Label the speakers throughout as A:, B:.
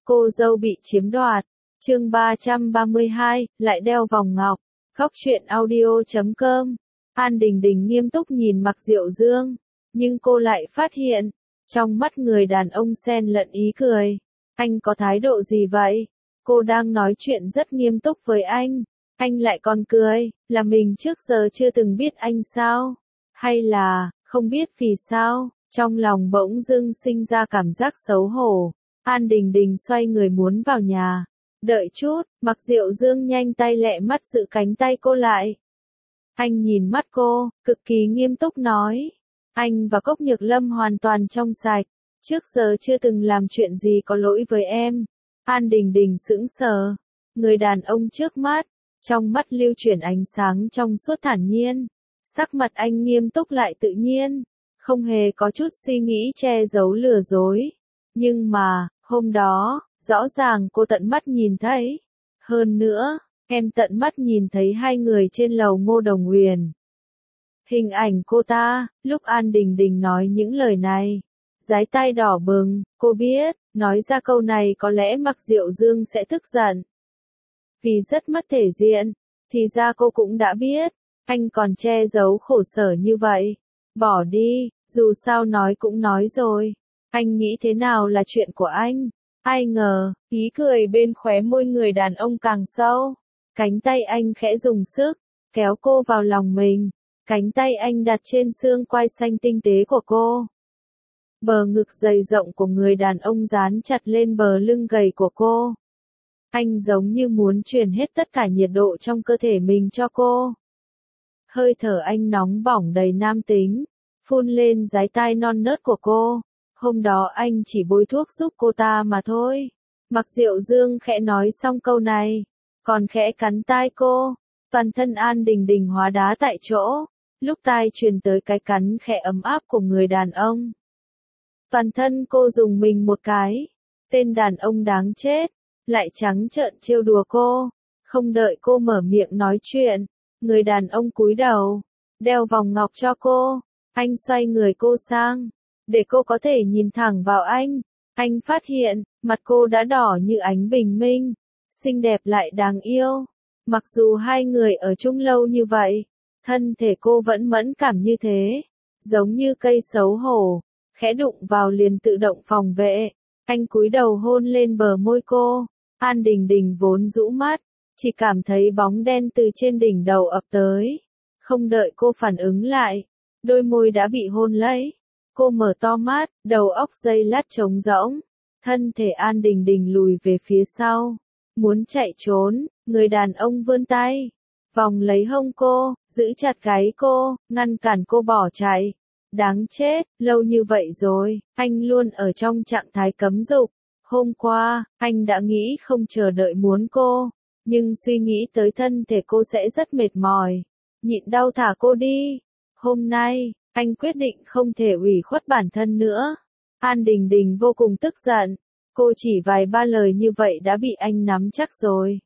A: cô dâu bị chiếm đoạt. Chương 332, lại đeo vòng ngọc. Góc truyện audio.com. An Đình Đình nghiêm túc nhìn Mạc Diệu Dương, nhưng cô lại phát hiện, trong mắt người đàn ông xen lẫn ý cười. Anh có thái độ gì vậy? Cô đang nói chuyện rất nghiêm túc với anh lại còn cười, là mình trước giờ chưa từng biết anh sao? Hay là, không biết vì sao, trong lòng bỗng dưng sinh ra cảm giác xấu hổ. An Đình Đình xoay người muốn vào nhà. Đợi chút, Mạc Diệu Dương nhanh tay lẹ mắt giữ cánh tay cô lại. Anh nhìn mắt cô, cực kỳ nghiêm túc nói. Anh và Cốc Nhược Lâm hoàn toàn trong sạch. Trước giờ chưa từng làm chuyện gì có lỗi với em. An Đình Đình sững sờ. Người đàn ông trước mắt, trong mắt lưu chuyển ánh sáng trong suốt thản nhiên. Sắc mặt anh nghiêm túc lại tự nhiên, không hề có chút suy nghĩ che giấu lừa dối. Nhưng mà, hôm đó, rõ ràng cô tận mắt nhìn thấy. Hơn nữa, em tận mắt nhìn thấy hai người trên lầu Ngô Đồng Huyền. Hình ảnh cô ta, lúc An Đình Đình nói những lời này, dái tai đỏ bừng, cô biết, nói ra câu này có lẽ Mạc Diệu Dương sẽ tức giận. Vì rất mất thể diện, thì ra cô cũng đã biết, anh còn che giấu khổ sở như vậy. Bỏ đi, dù sao nói cũng nói rồi. Anh nghĩ thế nào là chuyện của anh. Ai ngờ, ý cười bên khóe môi người đàn ông càng sâu. Cánh tay anh khẽ dùng sức, kéo cô vào lòng mình. Cánh tay anh đặt trên xương quai xanh tinh tế của cô. Bờ ngực dày rộng của người đàn ông dán chặt lên bờ lưng gầy của cô. Anh giống như muốn truyền hết tất cả nhiệt độ trong cơ thể mình cho cô. Hơi thở anh nóng bỏng đầy nam tính, phun lên dái tai non nớt của cô. Hôm đó anh chỉ bôi thuốc giúp cô ta mà thôi. Mạc Diệu Dương khẽ nói xong câu này, còn khẽ cắn tai cô. Toàn thân An Đình Đình hóa đá tại chỗ, lúc tai truyền tới cái cắn khẽ ấm áp của người đàn ông. Toàn thân cô rùng mình một cái. Tên đàn ông đáng chết, lại trắng trợn trêu đùa cô. Không đợi cô mở miệng nói chuyện, người đàn ông cúi đầu, đeo vòng ngọc cho cô. Anh xoay người cô sang, để cô có thể nhìn thẳng vào anh. Anh phát hiện, mặt cô đã đỏ như ánh bình minh, xinh đẹp lại đáng yêu. Mặc dù hai người ở chung lâu như vậy, thân thể cô vẫn mẫn cảm như thế, giống như cây xấu hổ, khẽ đụng vào liền tự động phòng vệ. Anh cúi đầu hôn lên bờ môi cô. An Đình Đình vốn rũ mắt, chỉ cảm thấy bóng đen từ trên đỉnh đầu ập tới. Không đợi cô phản ứng lại, đôi môi đã bị hôn lấy. Cô mở to mắt, đầu óc giây lát trống rỗng. Thân thể An Đình Đình lùi về phía sau, muốn chạy trốn. Người đàn ông vươn tay, vòng lấy hông cô, giữ chặt gáy cô, ngăn cản cô bỏ chạy. Đáng chết, lâu như vậy rồi, anh luôn ở trong trạng thái cấm dục. Hôm qua, anh đã nghĩ không chờ đợi muốn cô, nhưng suy nghĩ tới thân thể cô sẽ rất mệt mỏi, nhịn đau thả cô đi. Hôm nay, anh quyết định không thể ủy khuất bản thân nữa. An Đình Đình vô cùng tức giận, cô chỉ vài ba lời như vậy đã bị anh nắm chắc rồi.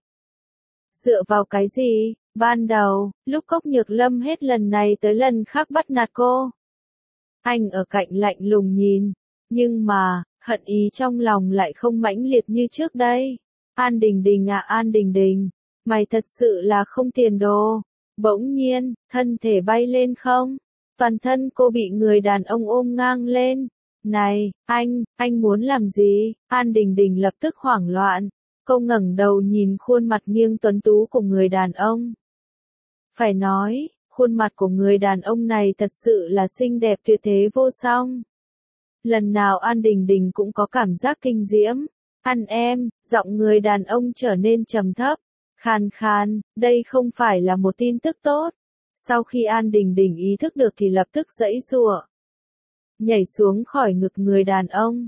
A: Dựa vào cái gì, ban đầu, lúc Cốc Nhược Lâm hết lần này tới lần khác bắt nạt cô. Anh ở cạnh lạnh lùng nhìn, nhưng mà, hận ý trong lòng lại không mãnh liệt như trước đây. An Đình Đình à An Đình Đình, mày thật sự là không tiền đồ. Bỗng nhiên, thân thể bay lên không, toàn thân cô bị người đàn ông ôm ngang lên. Này, anh muốn làm gì? An Đình Đình lập tức hoảng loạn. Cô ngẩng đầu nhìn khuôn mặt nghiêng tuấn tú của người đàn ông. Phải nói, khuôn mặt của người đàn ông này thật sự là xinh đẹp tuyệt thế vô song. Lần nào An Đình Đình cũng có cảm giác kinh diễm. Ăn em, giọng người đàn ông trở nên trầm thấp, khàn khàn, đây không phải là một tin tức tốt. Sau khi An Đình Đình ý thức được thì lập tức giãy giụa, nhảy xuống khỏi ngực người đàn ông.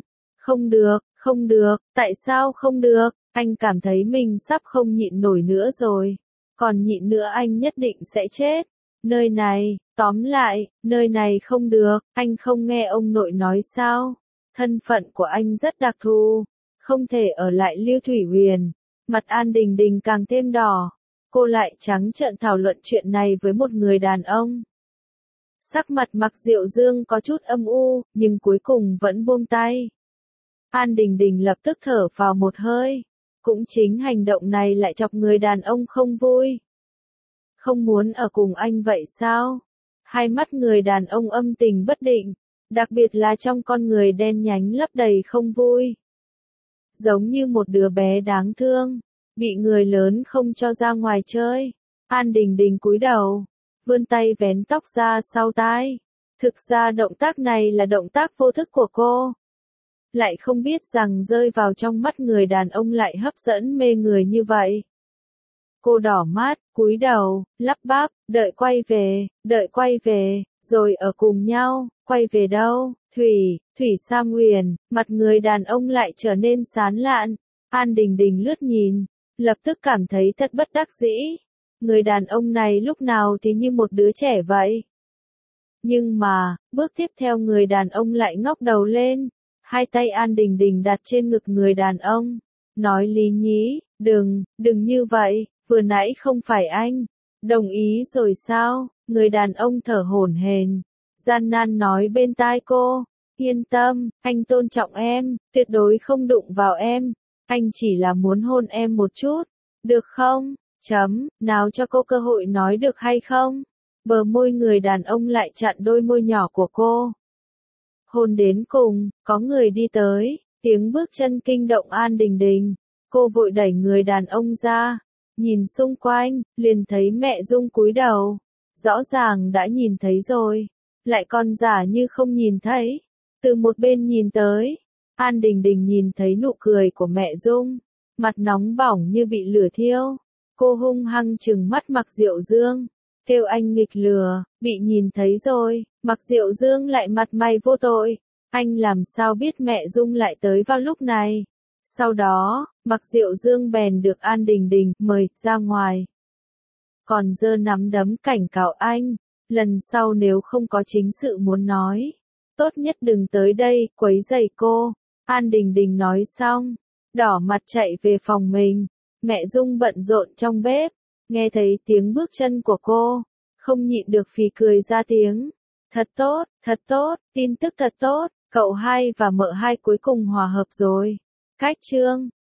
A: Không được, tại sao không được? Anh cảm thấy mình sắp không nhịn nổi nữa rồi. Còn nhịn nữa anh nhất định sẽ chết. Nơi này, tóm lại, nơi này không được, anh không nghe ông nội nói sao? Thân phận của anh rất đặc thù, không thể ở lại Lưu Thủy Huyền. Mặt An Đình Đình càng thêm đỏ, cô lại trắng trợn thảo luận chuyện này với một người đàn ông. Sắc mặt Mạc Diệu Dương có chút âm u, nhưng cuối cùng vẫn buông tay. An Đình Đình lập tức thở vào một hơi. Cũng chính hành động này lại chọc người đàn ông không vui. Không muốn ở cùng anh vậy sao? Hai mắt người đàn ông âm tình bất định, đặc biệt là trong con người đen nhánh lấp đầy không vui. Giống như một đứa bé đáng thương, bị người lớn không cho ra ngoài chơi. An Đình Đình cúi đầu, vươn tay vén tóc ra sau tai. Thực ra động tác này là động tác vô thức của cô. Lại không biết rằng rơi vào trong mắt người đàn ông lại hấp dẫn mê người như vậy. Cô đỏ mắt, cúi đầu, lắp bắp, đợi quay về, rồi ở cùng nhau, quay về đâu, Thủy Sa Nguyền, mặt người đàn ông lại trở nên sán lạn. An Đình Đình lướt nhìn, lập tức cảm thấy thật bất đắc dĩ. Người đàn ông này lúc nào thì như một đứa trẻ vậy. Nhưng mà, bước tiếp theo người đàn ông lại ngóc đầu lên, hai tay An Đình Đình đặt trên ngực người đàn ông, nói Lý Nhĩ, đừng như vậy, vừa nãy không phải anh, đồng ý rồi sao? Người đàn ông thở hổn hển, gian nan nói bên tai cô, yên tâm, anh tôn trọng em, tuyệt đối không đụng vào em, anh chỉ là muốn hôn em một chút, được không? Nào cho cô cơ hội nói được hay không? Bờ môi người đàn ông lại chặn đôi môi nhỏ của cô. Hôn đến cùng, có người đi tới, tiếng bước chân kinh động An Đình Đình. Cô vội đẩy người đàn ông ra, nhìn xung quanh, liền thấy mẹ Dung cúi đầu. Rõ ràng đã nhìn thấy rồi, lại còn giả như không nhìn thấy. Từ một bên nhìn tới, An Đình Đình nhìn thấy nụ cười của mẹ Dung, mặt nóng bỏng như bị lửa thiêu. Cô hung hăng trừng mắt Mạc Diệu Dương, kêu anh nghịch lừa, bị nhìn thấy rồi. Mạc Diệu Dương lại mặt mày vô tội, anh làm sao biết mẹ Dung lại tới vào lúc này. Sau đó, Mạc Diệu Dương bèn được An Đình Đình mời ra ngoài. Còn giơ nắm đấm cảnh cáo anh, lần sau nếu không có chính sự muốn nói, tốt nhất đừng tới đây quấy rầy cô. An Đình Đình nói xong, đỏ mặt chạy về phòng mình. Mẹ Dung bận rộn trong bếp, nghe thấy tiếng bước chân của cô, không nhịn được phì cười ra tiếng. Thật tốt, tin tức thật tốt, cậu hai và mợ hai cuối cùng hòa hợp rồi. Cách chương